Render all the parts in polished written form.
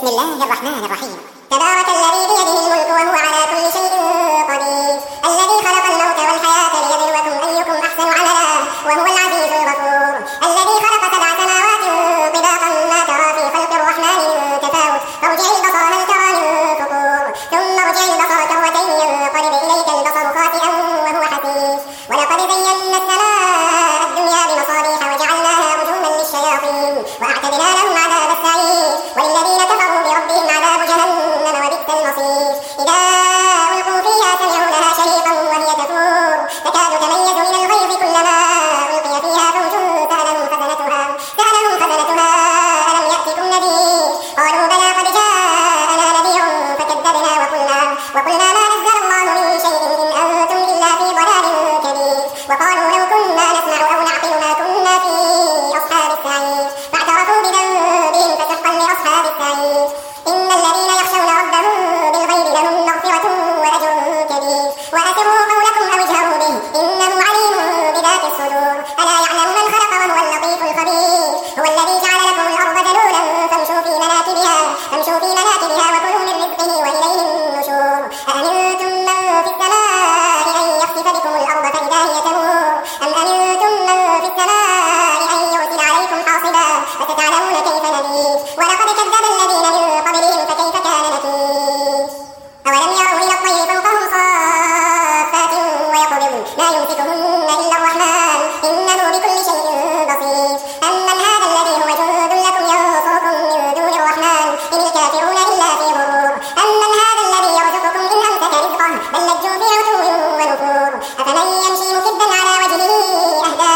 بسم الله الرحمن الرحيم. تبارك الذي بيده الملك وهو على كل شيء قدير، الذي خلق الموت والحياة ليبلوكم أيكم أحسن عملا وهو العزيز الغفور، الذي خلق 7 سماوات طباقا ما ترى في خلق الرحمن من تفاوت، فارجع البصر هل ترى من فطور، ثم ارجع البصر كرتين ينقلب إليك البصر خاسئا وهو حسير، ولقد زينا السماء الدنيا بمصابيح وجعلناها رجوما للشياطين وأعتدنا لهم عذاب السعير، والذين كفروا بربهم عذاب جهنم وبئس المصير، إذا ألقوا فيها سمعوا لها شهيقا وهي تفور تكاد تميز من الغيظ كلما ألقي فيها فوج سألهم خزنتها ألم يأتكم نذير، قالوا بلى قد جاءنا نذير فكذبنا وقلنا ما نزل الله من شيء إن أنتم إلا في ضلال كبير، وقالوا لو كنا نسمع أو نعقل ما كنا في أصحاب السعير، فاعترفوا بذنبهم فسحقا لأصحاب السعير، إن الذين يخشون ربهم بالغيب لهم مغفرة وأجر كبير، وأسروا قولكم أو اجهروا به إنه عليم بذات الصدور، ألا يعلم من خلق وهو اللطيف الخبير، هو الذي جعل لكم الأرض ذلولا فامشوا في مناكبها وكلوا من رزقه وإليه النشور، أأمنتم من في السماء أن يخسف بكم الأرض فإذا هي تمور، أم أمنتم من في السماء أن يرسل عليكم حاصبا فستعلمون كيف نذير، ولقد كذب الذين من قبلهم فكيف كان نكير، أولم يروا إلى الطير فوقهم صافات ويقبضن ما يمسكهن إلا الرحمن إنه بكل شيء بصير، أمن هذا الذي هو جند لكم ينصركم من دون الرحمن إن الكافرون إلا في غرور، أمن هذا الذي يرزقكم إن أمسك رزقه بل لجوا في عتو ونفور، أفمن يمشي مكبا على وجهه أهدى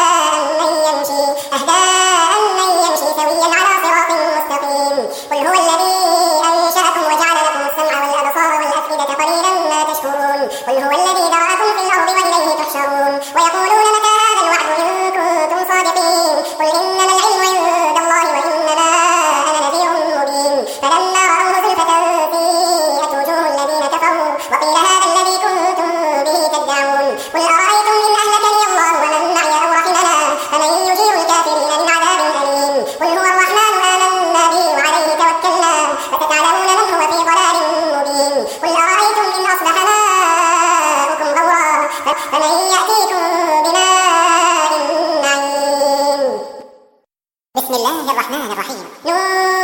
أمن يمشي سويا على صراط مستقيم، قل هو الذي أنشأكم وجعل لكم السمع والأبصار والأفئدة قليلا ما تشكرون، قل هو الذي ذرأكم في الأرض وإليه تحشرون، ويقولون متى هذا الوعد إن كنتم صادقين، قل إنما العلم عند الله وإنما أنا نذير مبين، فلما رأوه زلفة سيئت وجوه الذين كفروا وقيل هذا الذي كنتم به تدعون، قل أرأيتم إن أهلكني الله ومن معي أو رحمنا فمن يجير الكافرين من عذاب أليم، قل هو الرحمن آمنا به وعليه توكلنا فستعلمون من هو في ضلال مبين، قل أرأيتم إن أصبح ماؤكم غورا فمن يأتيكم بماء معين. بسم الله الرحمن الرحيم. نون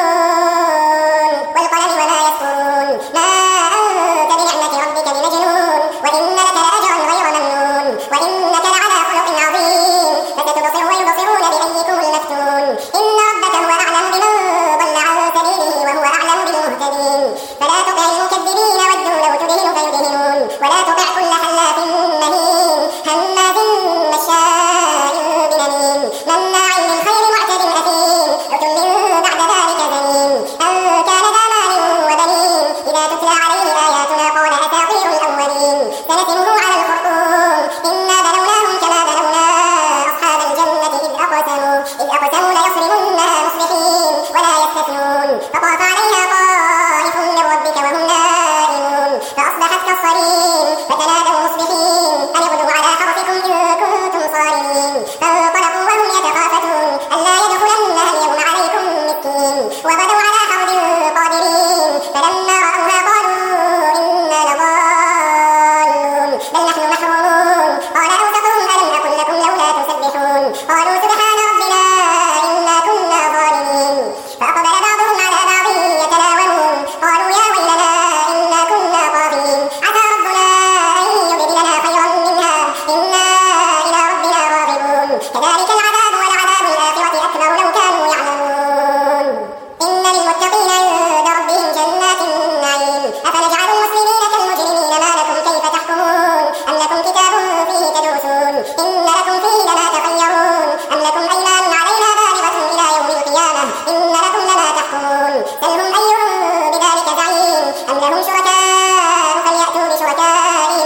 والقلم وما يسطرون، ما أنت بنعمة ربك بمجنون، وإن لك لأجرا غير ممنون، وإنك لعلى خلق عظيم، فستبصر ويبصرون بأيكم المفتون، إن ربك هو أعلم بمن ضل عن سبيله وهو أعلم بالمهتدين، فلا تطع المكذبين ودوا لو تدهن فيدهنون، ولا تطع كل حلاف مهين هماز مشاء بنميم مناع للخير معتد أثيم عتل بعد ذلك زنيم، أن كان ذا مال وبنين إذا تتلى عليه آياتنا قال أساطير الأولين، سنسمه على الخرطوم إنا بلوناهم كما بلونا أصحاب الجنة إذ أقسموا ليصرمنها مصبحين ولا يستثنون، فطاف عليها طائف من ربك وهم نائمون فأصبحت كالصريم، فتنادوا مصبحين أن اغدوا على حرثكم إن كنتم صارمين، فانطلقوا وهم يتخافتون ألا يدخلنها اليوم عليكم مسكين، وغدوا على حرد قادرين، فلما رأوها قالوا إنا لضالون بل نحن محرومون، قال أوسطهم ألم أقل لكم لولا تسبحون، قالوا سبحان ربنا إنا كنا ظالمين، فأقبل بعضهم على بعض يتلاومون قالوا يا ويلنا إنا كنا طاغين، عسى ربنا أن يبدلنا خيرا منها إنا إلى ربنا راغبون، كذلك العذاب ولعذاب الآخرة أكبر لو كانوا يعلمون، إن للمتقين عند ربهم جنات النعيم، أفنجعل المسلمين كالمجرمين ما لكم كيف تحكمون، أم لكم كتاب فيه تدرسون إن لكم فيه لما تخيرون، أم لكم أيمان علينا بالغة إلى يوم القيامة إن لكم لما تحكمون، سلهم أيهم بذلك زعيم، أم لهم شركاء فليأتوا بشركائهم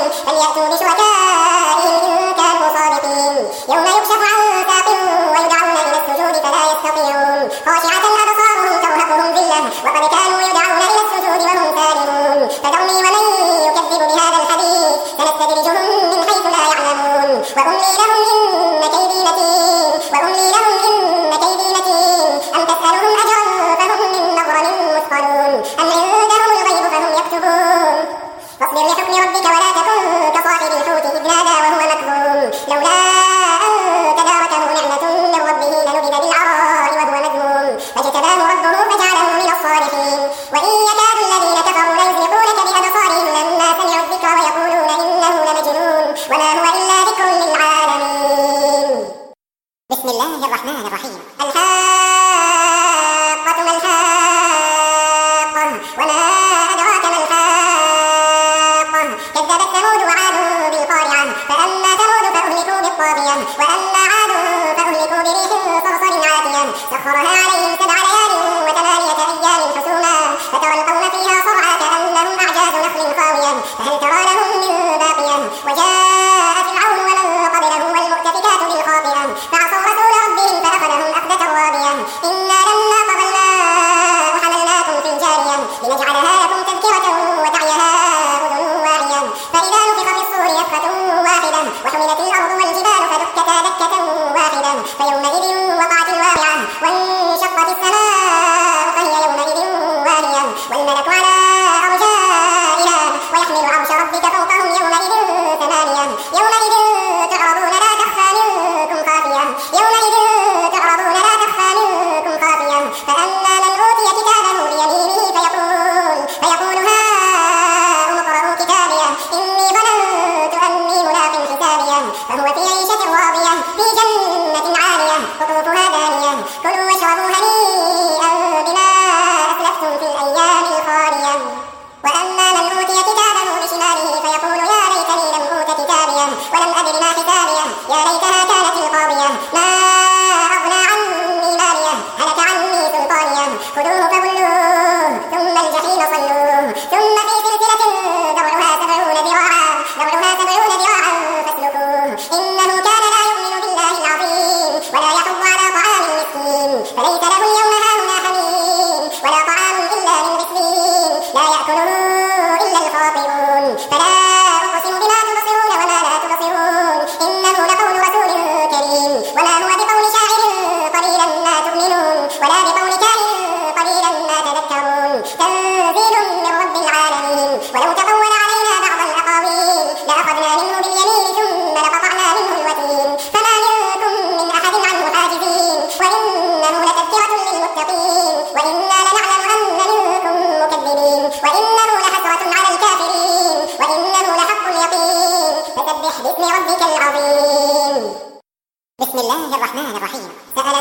إن كانوا صادقين، يوم يكشف عن ساق ويدعون إلى السجود فلا يستطيعون، خاشعة أبصارهم ترهقهم ذلة وقد كانوا يدعون إلى السجود وهم سالمون، فذرني ومن يكذب بهذا الحديث سنستدرجهم من حيث لا يعلمون، وأملي لهم إن كيدي متين أم تسألهم أجرا فهم من مغرم مثقلون، فهل ترى لهم من باقية وجاء فرعون ومن قبله والمؤتفكات بالخاطئة فعصوا رسول ربهم فأخذهم أخذة رابية إنا لما قضى الماء حملناكم في الجارية لنجعلها لكم تذكرة وتعيها أذن واعية فإذا نفخ في الصور نفخة واحدة وحملت الأرض والجبال فدكتا دكة واحدة فيومئذ وقعت الواقعة وانشقت السماء فهي يومئذ واهية والملك على أرجائها ويحمل عرش ربك فوقهم يومئذ ثمانية يومئذ تعرضون لا تخفى منكم خافية يومئذ تعرضون لا تخفى منكم خافية فأما من أوتي كتابه بيمينه فيقول هاؤم اقرءوا كتابيه إني ظننت أني ملاق حسابيه فهو في عيشة راضية في جنة عالية قطوفها دانية كلوا واشربوا هنيئا بما أسلفتم في الأيام الخالية وأما من أوتي كتابه بشماله فيقول يا ليتني لم أوت كتابيه ولم أدر ما حسابيه يا ليتها كانت القاضية ما أغنى عني ماليه هلك عني سلطانيه خذوه فغلوه ثم الجحيم صلوه ثم في سلسلة ذرعها 70 ذراعا فاسلكوه إنه كان لا يؤمن بالله العظيم ولا يحض على طعام المسكين فليس له اليوم هاهنا حميم ولا طعام إلا من غسلين لا يأكله إلا الخاطئون فلا أقسم بما تبصرون وما لا تبصرون إنه لقول رسول كريم وما هو بقول شاعر قليلا ما تؤمنون ولا بقول كاهن قليلا ما تذكرون تنزيل من رب العالمين ولو تقول علينا بعض الأقاويل لأخذنا منه باليمين ثم لقطعنا منه الوتين فما منكم من أحد عنه حاجزين وإنه لتذكرة للمتقين وإنا لنعلم أن منكم مكذبين وإنه لحسرة على الكافرين وإنه لحق اليقين فسبح باسم ربك العظيم بسم الله الرحمن الرحيم سأل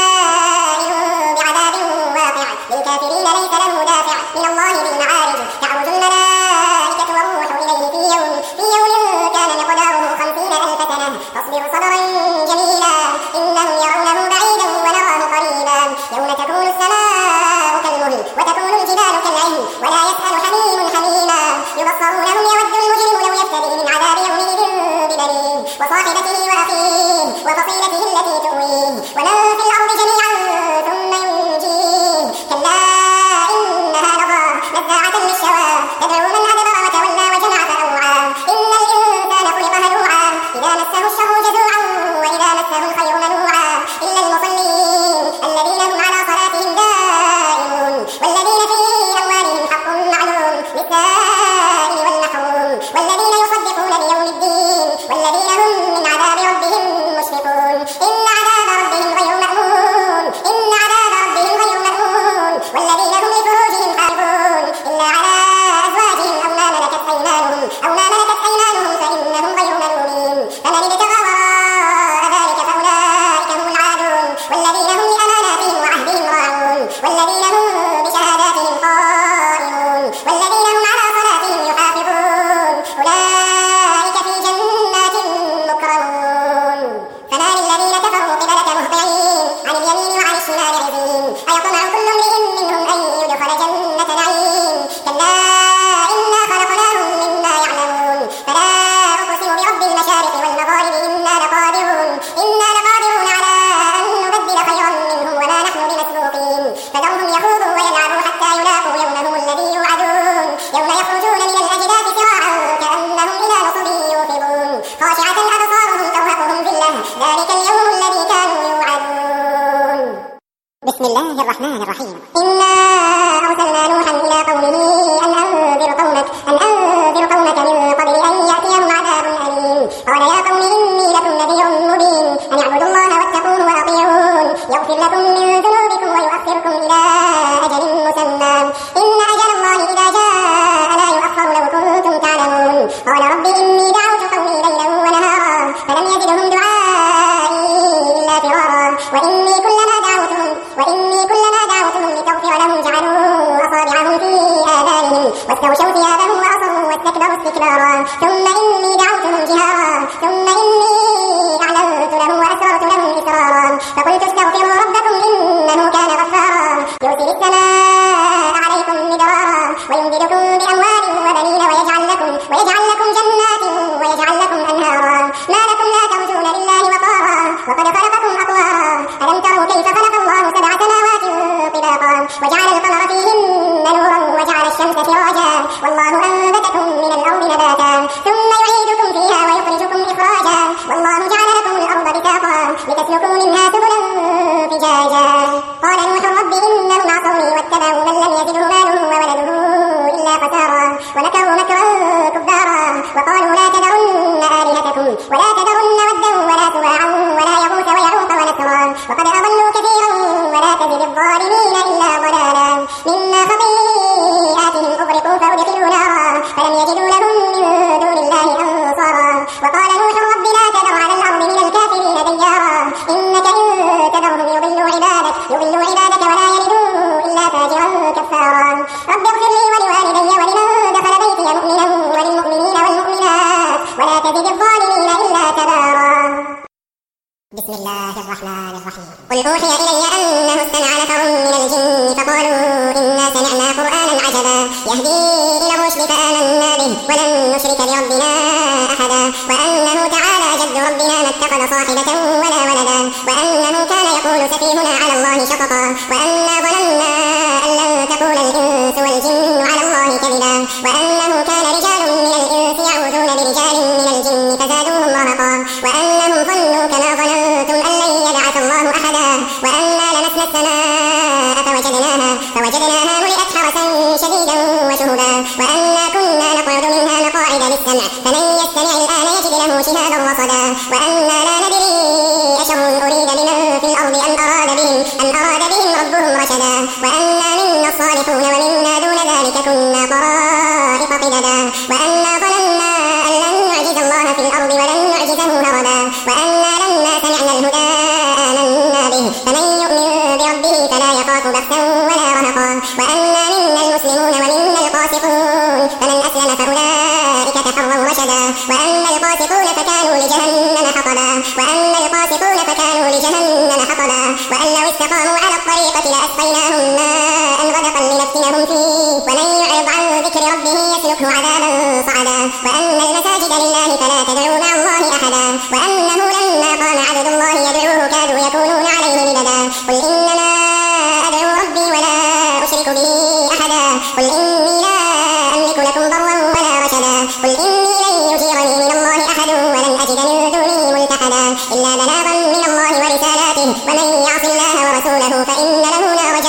سائل بعذاب واقع للكافرين ليس له دافع من الله ذي المعارج تعرج الملائكة والروح إليه في يوم كان مقداره 50,000 سنة فاصبر صبرا جميلا إنهم يرونه بعيدا ونراه قريبا يوم تكون السماء كالمهل وتكون الجبال كالعهن ولا يسأل حميم حميما يبصرونهم يود المجرم لو يفتدي من عذاب يومئذ ببنيه وصاحبته وأخيه وفصيلته التي تؤويه ومن في الأرض جميعا ثم ينجيه كلا إنها لظى نزاعة للشوى تدعو من أدبر وتولى وجمع فأوعى إن الإنسان خلق هلوعا إذا مسه الشر جزوعا وإذا مسه الخير منوعا إلا المصلين الذين هم على صلاتهم دائمون والذين في أموالهم حق معلوم للسائل والمحروم والذين يصدقون بيوم الدين والذين هم من عذاب ربهم مشفقون إن عذاب ربهم غير مأمون إن عذاب ربهم غير مأمون والذين هم لفروجهم حافظون إلا على أزواجهم أو ما ملكت أيمانهم فإنهم غير ملومين فمن ابتغى وراء ذلك فأولئك هم العادون والذين هم لأماناتهم وعهدهم راعون والذين هم بشهاداتهم قائمون والذين هم على صلاتهم يحافظون أولئك في جنات مكرمون فما للذين كفروا قبلك مهطعين عن اليمين وعن الشمال عزين أيطمع كل امرئ منهم أن يدخل جنة نعيم كلا إنا خلقناهم مما يعلمون فلا أقسم برب المشارق والمغارب إنا لقادرون على أن نبدل خيرا منهم وما نحن بمسبوقين فذرهم يخوضوا ويلعبوا حتى يلاقوا يومهم الذي يوعدون يوم يخرجون من الأجداث سراعا كأنهم إلى نصب يوفضون خاشعة أبصارهم ترهقهم ذلة ذلك اليوم الذي كانوا يوعدون بسم الله الرحمن الرحيم إنا أرسلنا نوحا إلى قومه أن أنذر قومك من قبل أن يأتيهم عذاب أليم قال يا قوم إني لكم نذير مبين أن اعبدوا الله واتقوه وأطيعون يغفر لكم من ذنوبكم ويؤخركم إلى أجل مسمى إن أجل الله إذا جاء لا يؤخر لو كنتم تعلمون قال رب إني دعوت قومي ليلا ونهارا فلم يزدهم دعائي إلا فرارا وإني كلما دعوتهم لتغفر لهم جعلوا أصابعهم في آذانهم واستغشوا ثيابهم وأصروا واستكبروا استكبارا ثم إني دعوتهم جهارا ثم إني أعلنت لهم وأسررت لهم إسرارا فقلت استغفروا ربكم إنه كان غفارا يرسل السماء عليكم مدرارا ويمددكم بأموال وبنين ويجعل لكم ويجعل لكم جنات ويجعل لكم أنهارا ما لكم لا ترجون لله وقارا وقد خلقكم أطوارا ألم تروا كيف خلق الله 7 سماوات طباقا وجعل القمر فيهن نورا وجعل الشمس سراجا والله أنبتكم من الأرض نباتا ثم يعيدكم فيها ويخرجكم إخراجا والله جعل لكم الأرض بساطا لتسلكوا منها سبلا فجاجا قال نوح رب إنهم عصوني واتبعوا من لم يزده ماله وولده إلا خسارا ومكروا مكرا كبارا وقالوا لا تذرن آلهتكم ولا تذرن ودا ولا سواعا ولا يغوث ويعوق ونسرا وقد أضلوا كثيرا ولا تزد الظالمين إلا ضلالا مما خطيئاتهم أغرقوا فأدخلوا نارا فلم يجدوا لهم من دون الله أنصارا وقال نوح رب لا تذر على الأرض من الكافرين ديارا إنك إن تذرهم يضلوا عبادك ولا يلدوا إلا فاجرا كفارا رب اغفر لي ولوالدي ولمن دخل بيتي مؤمنا وللمؤمنين والمؤمنات ولا تزد الظالمين إلا تبارا بسم الله الرحمن الرحيم قل أوحي إلي أنه استمع نفر من الجن فقالوا إنا سمعنا قرآنا عجبا يهدي إلى الرشد فآمنا به ولن نشرك بربنا أحدا وأنه تعالى جد ربنا ما اتخذ صاحبة ولا ولدا وأنه كان يقول سفيهنا على الله شططا وأنا ظننا أن لن تقول الإنس والجن على الله كذبا وأنه كان رجال من الإنس يعوذون برجال من الجن فزادوهم رهقا وأنهم ظنوا كما ظننتم أن لن يبعث الله أحدا وأنا لمسنا السماء فوجدناها ملئت حرسا شديدا وشهبا وأنا كنا نقعد منها مقاعد للسمع فمن يستمع الآن يجد له شهابا رصدا وأنا لا ندري أشر أريد بمن في الأرض أم أراد بهم ربهم رشدا وأنا منا الصالحون ومنا دون ذلك كنا طرائق قددا وأنا ظننا أن لن نعجز الله في الأرض ولن نعجزه هربا وأنا لما سمعنا الهدى آمنا به فمن يؤمن بربه فلا يخاف بخسا ولا رهقا وأنا منا المسلمون ومنا القاسطون فمن أسلم فأولئك تحروا رشدا وأما القاسطون فكانوا لجهنم حطبا وأن لو استقاموا على الطريقة لأسقيناهم ماء غدقا لنفتنهم فيه ومن يعرض عن ذكر ربه يسلكه عذابا صعدا وأن المساجد لله فلا تدعوا مع الله أحدا وأنه لما قام عبد الله يدعوه كادوا يكونون عليه لبدا قل إنما أدعو ربي ولا أشرك به أحدا قل إني لا أملك لكم ضرا ولا رشدا قل إني لن يجيرني من الله أحد ولن أجد من دونه ملتحدا إلا بلاغا من الله ورسالاته ومن يعص الله ورسوله فإن له نار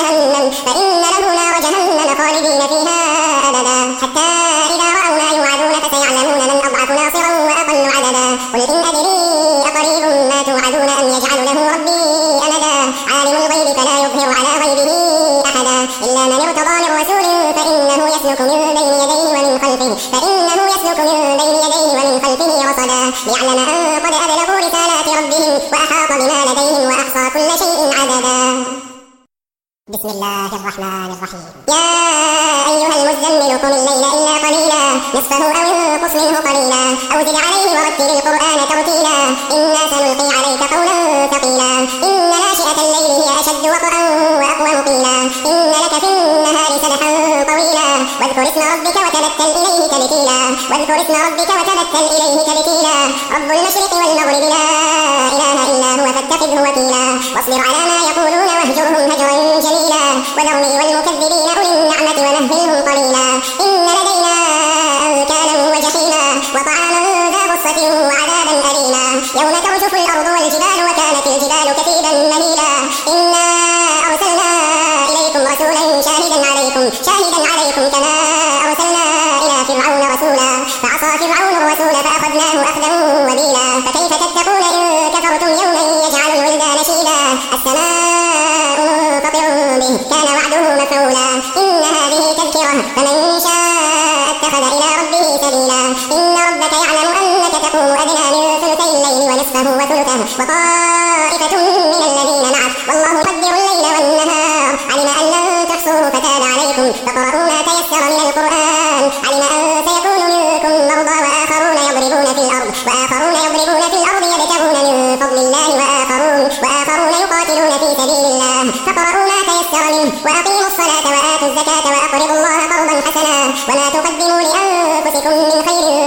جهنم خالدين فيها أبدا حتى إذا رأوا ما يوعدون فسيعلمون من أضعف ناصرا وأقل عددا قل إن أدري أقريب ما توعدون أم يجعل له ربي أمدا عالم الغيب فلا يظهر على غيبه أحدا إلا من ارتضى من رسول فإنه يسلك من بين يديه ومن خلفه رصدا ليعلم أن قد أبلغوا رسالات ربهم وأحاط بما لديهم وأحصى كل شيء عددا بسم الله الرحمن الرحيم يا أيها المزمل قم الليل إلا قليلا نصفه أو انقص منه قليلا أو زد عليه ورتل القرآن ترتيلا إنا سنلقي عليك قولا ثقيلا إن ناشئة الليل هي أشد وطئا وأقوم قيلا إن لك في النهار سبحا طويلا واذكر اسم ربك وتبتل إليه تبتيلا رب المشرق والمغرب لا إله إلا هو فاتخذه وكيلا واصبر على ما يقولون واهجرهم هجرا جميلا وذرني والمكذبين أولي النعمة ومهلهم قليلا إن لدينا أنكالا وجحيما وطعاما ذا غصة وعذابا أليما يوم ترجف الأرض والجبال وكانت الجبال كثيبا مهيلا إنا أرسلنا إليكم رسولا شاهدا عليكم كما أرسلنا إلى فرعون رسولا فعصى فرعون الرسول فأخذناه أخذا وبيلا فكيف تتقون إن كفرتم يوما يجعل الولدان شيبا السماء منفطر به كان وعده مفعولا إن هذه تذكرة فمن شاء اتخذ إلى ربه سبيلا إن ربك يعلم أنك تقوم أدنى من ثلثي الليل ونصفه وثلثه وطائفة من الذين معك والله يقدر الليل والنهار علم أن لن تحصوا فتاب عليكم فاقرؤوا ما تيسر من القرآن علم أن سيكون منكم مرضى وآخرون يضربون في الأرض يبتغون من فضل الله وآخرون يقاتلون في سبيل الله فاقرؤوا ما تيسر منه وأقيموا الصلاة وآتوا الزكاة وأقرضوا الله قرضا حسنا وما تقدموا لأنفسكم من خير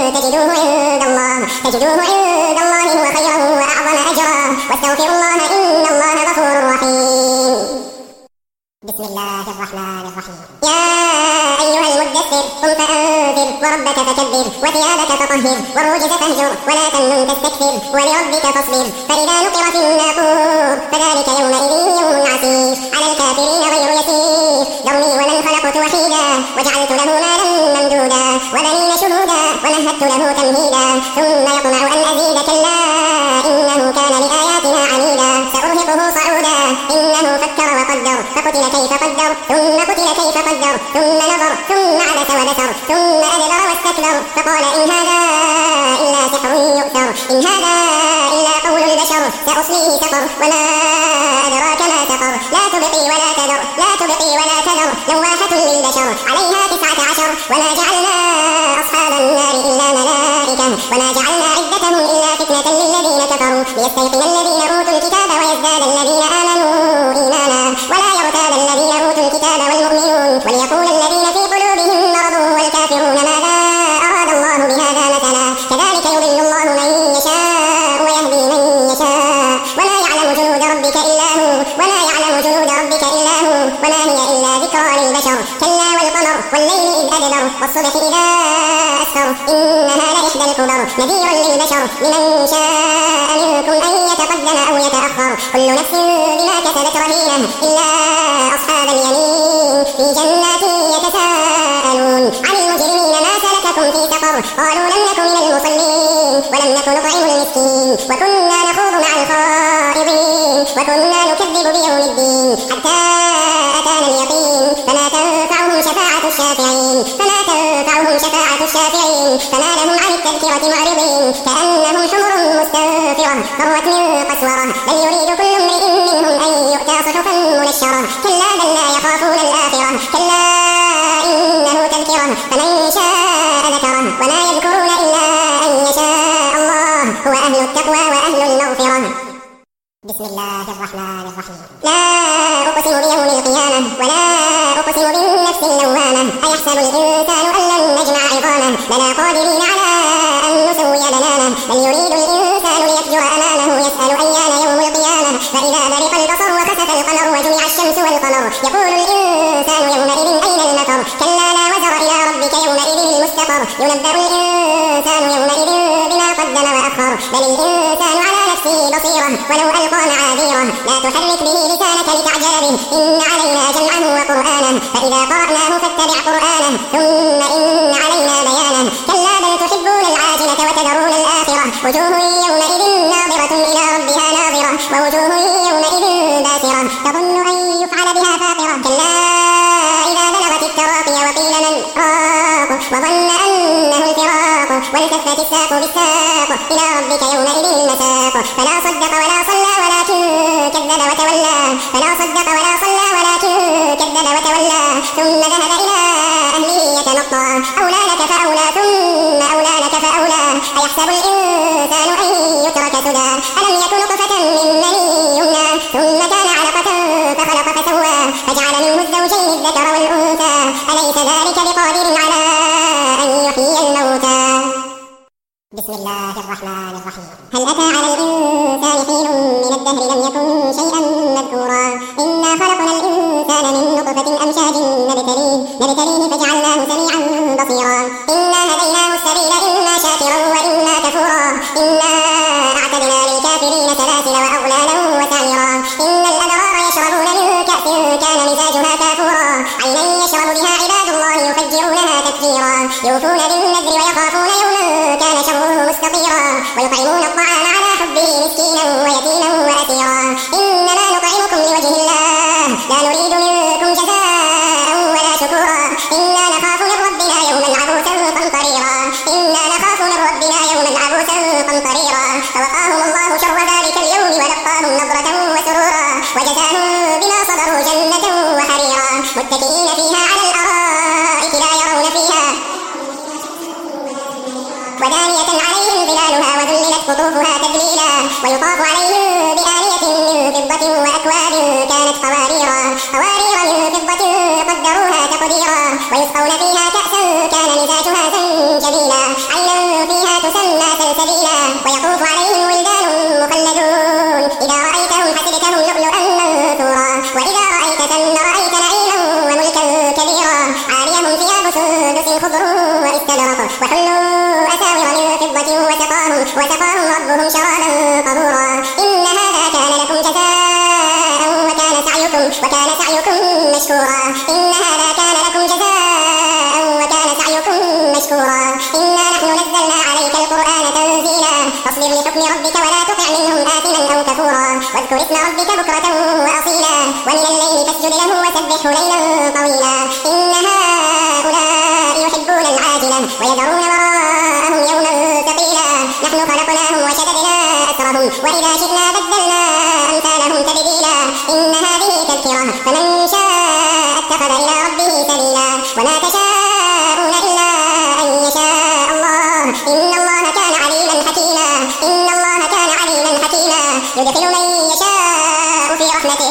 تجدوه عند الله هو خيرا وأعظم أجرا واستغفروا الله إن الله غفور رحيم. بسم الله الرحمن الرحيم. يا أيها المدثر قم فأنذر وربك فكبر وثيابك فطهر والرجز فاهجر ولا تمنن تستكثر ولربك فاصبر فإذا نقر في الناقور فذلك يومئذ يوم عسير على الكافرين غير يسير. ذرني ومن خلقت وحيدا وجعلت له مالا ممدودا وبنين شهودا ومهدت له تمهيدا ثم يطمع أن أزيد كلا إنه كان لآياتنا عنيدا سأرهقه صعودا إنه فكر وقدر فقتل كيف قدر ثم قتل كيف قدر ثم نظر ثم عبس وبسر ثم أدبر واستكبر فقال إن هذا إلا سحر يؤثر إن هذا إلا قول البشر سأصليه سقر وما أدراك ما سقر لا تبقي ولا تذر لا تبقي ولا تذر لواحة للبشر عليها 19 وما جعلنا أصحاب النار إلا ملائكة وما جعلنا عدتهم إلا فتنة للذين كفروا ليستيقن الذين أوتوا الكتاب ويزداد الذين آمنوا إيمانا ولا يرتاب الذين أوتوا الكتاب والمؤمنون وليقول الذين في قلوبهم مرض والكافرون ماذا أراد الله بهذا مثلا كذلك يضل الله من يشاء ويهدي من يشاء وما يعلم جنود ربك إلا هو وما يعلم جنود ربك إلا هو وما هي إلا ذكرى للبشر كلا والقمر والليل إذ أدبر والصبح إذا أسفر إنها لإحدى الكبر نذيرا للبشر لمن شاء منكم أن يتقدم أو يتأخر كل نفس بما كسبت رهينة إلا أصحاب اليمين في جنات يتساءلون عن المجرمين ما سلككم في سقر قالوا لم نك من المصلين ولم نك نطعم المسكين وكنا نخوض مع الخائضين وكنا نكذب بيوم الدين حتى أتانا اليقين فما تنفعهم شفاعة الشافعين فما لهم عن التذكرة معرضين كأنهم حمر مستنفرة فرت من قسورة بل يريد كل امرئ منهم أن يؤتى صحفا منشرة كلا بل لا يخافون الآخرة كلا إنه تذكرة فمن شاء ذكره وما يذكرون إلا أن يشاء الله هو أهل التقوى وأهل المغفرة. بسم الله الرحمن الرحيم. لا أقسم بيوم القيامة ولا أقسم بالنفس اللوامة أيحسب الإنسان أن لن نجمع عظامه بلى قادرين على أن نسوي بنانه بل يريد الإنسان ليفجر أمامه يسأل أيان يوم القيامة فإذا برق البصر وخسف القمر وجمع الشمس والقمر يقول الإنسان يومئذ أين المفر كلا لا وزر إلى ربك يومئذ المستقر ينبأ الإنسان يومئذ بما قدم وأخر بل الإنسان على نفسه بصيرة ولو ألقى معاذيره لا تحرك به لسانك لتعجل به إن علينا جمعه وقرآنه فإذا قرأناه فاتبع قرآنه ثم إن علينا بيانه كلا بل تحبون العاجلة وتذرون الآخرة وجوه يومئذ ناظرة إلى ربها ناظرة ووجوه يومئذ باسرة تظن أن يفعل بها فاقرة كلا إذا بلغت التراقي وقيل من راق وظن أنه الفراق والتفت الساق بالساق إلى ربك يومئذ المساق فلا صدق ولا صلى ولكن كذب وتولى ثم ذهب إلى أهله يتمطى أولى لك فأولى ثم أولى لك فأولى أيحسب الإنسان أن يترك سدى ألم يكن نطفة من مني يمنى ثم كان علقة فخلق فسوى فجعل منه الزوجين الذكر والأنثى أليس ذلك بقادر على أن يحيي الموتى. بسم الله الرحمن الرحيم. هل أتى على الإنسان حين من الدهر لم يكن شيئا مذكورا إنا خلقنا الإنسان من نطفة أمشاج نبتليه فجعلناه سميعا بصيرا إنا هديناه السبيل إما شاكرا وإما كفورا إنا أعتدنا للكافرين سلاسل وأغلالا وسعيرا إن الأبرار يشربون من كأس كان مزاجها كافورا عينا يشرب بها عباد الله يفجرونها تفجيرا يوفون بالنذر ويخافون يوما كان شره مستطيرا ويطعمون الطعام على حبه مسكينا ويتيما وأسيرا إنما نطعمكم لوجه الله لا نريد منكم جزاء ولا شكورا إنا نخاف من ربنا يوما عبوسا قمطريرا فوقاهم الله شر ذلك اليوم ولقاهم نضرة وسرورا وجزاهم بما صبروا جنة وحريرا متكئين فيها على الأرائك لا يرون فيها ودانية عليهم ظلالها وذللت قطوفها تذليلا ويطاف عليهم بآنية من فضة وأكواب كانت قواريرا من فضة قدروها تقديرا ويسقون فيها كأسا كان مزاجها زنجبيلا عينا فيها تسمى سلسبيلا ويطوف عليهم ولدان مخلدون إذا رأيتهم حسبتهم لؤلؤا منثورا وإذا رأيت ثم رأيت نعيما وملكا كبيرا عاليهم ثياب سندس خضر واستبرق وحلوا أساور من فضة وسقاهم ربهم شرابا طهورا إن هذا كان لكم جزاء وكان سعيكم مشكورا إن هذا كان لكم جزاء وكان سعيكم مشكورا إنا نحن نزلنا عليك القرآن تنزيلا فاصبر لحكم ربك ولا تطع منهم آثما أو كفورا واذكر اسم ربك بكرة وأصيلا ومن الليل فاسجد له وسبحه ليلا طويلا إن هؤلاء يحبون العاجلة ويذرون وراءهم يوما ثقيلا نحن خلقناهم وشددنا أسرهم وإذا شئنا بدلنا أمثالهم تبديلا إن هذه تذكرة فمن شاء اتخذ إلى ربه سبيلا وما تشاءون إلا أن يشاء الله إن الله كان عليما حكيما إن الله كان عليما حكيما يدخل من يشاء في رحمته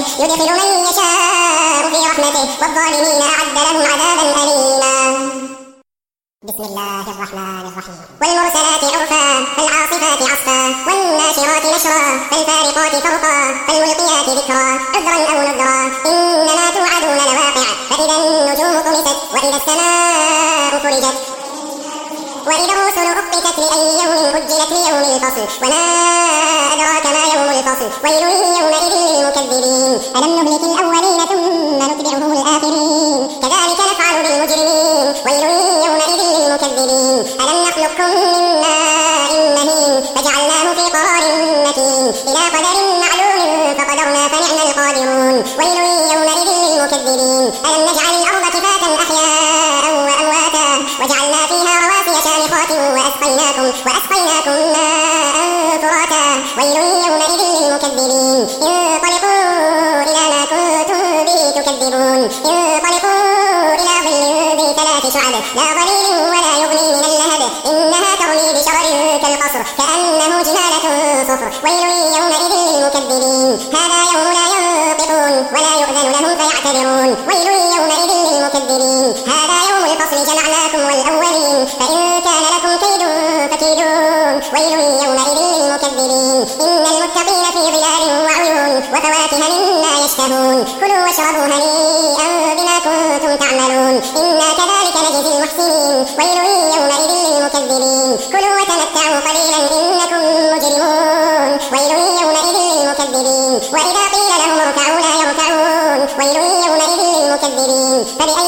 والظالمين أعد لهم عذابا أليما. بسم الله الرحمن الرحيم والمرسلات عرفا فالعاصفات عصفا والناشرات نشرا فالفارقات فرقا فالملقيات ذكرا عذرا أو نذرا إنما توعدون لواقع فإذا النجوم طمست وإذا السماء فرجت وإذا الرسل أقتت لأي يوم أجلت ليوم الفصل وما أدراك ما يوم الفصل ويل يومئذ للمكذبين ألم نهلك الأولين ثم نتبعهم الآخرين كذلك نفعل بالمجرمين ويل يومئذ للمكذبين ألم نخلقكم من ماء مهين فجعلناه في قرار مكين إلى قدر معلوم فقدرنا فنعم القادرون ويل يومئذ للمكذبين ألم نجعل الأرض كفاتا أحياء وأمواتا وجعلنا فيها رواسي شامخات وأسقيناكم ماء فراتا ويل يومئذ للمكذبين انطلقوا إلى ما كنتم به تكذبون انطلقوا إلى ظل ذي ثلاث شعب لا ظليل ولا يغني من اللهب إنها ترمي بشرر كالقصر كأنه جمالة صفر ويل يومئذ للمكذبين هذا يوم لا ينطقون ولا يؤذن لهم فيعتذرون ويل يومئذ للمكذبين هذا يوم الفصل جمعناكم والأولين فإن كان لكم كيد فكيدون ويل يومئذ للمكذبين إن المتقين في ظلال وعيون وفواكه مما يشتهون كلوا واشربوا هنيئا بما كنتم تعملون إنا كذلك نجزي المحسنين ويل يومئذ للمكذبين كلوا وتمتعوا قليلا إنكم مجرمون ويل يومئذ للمكذبين وإذا قيل لهم اركعوا لا يركعون ويل يومئذ للمكذبين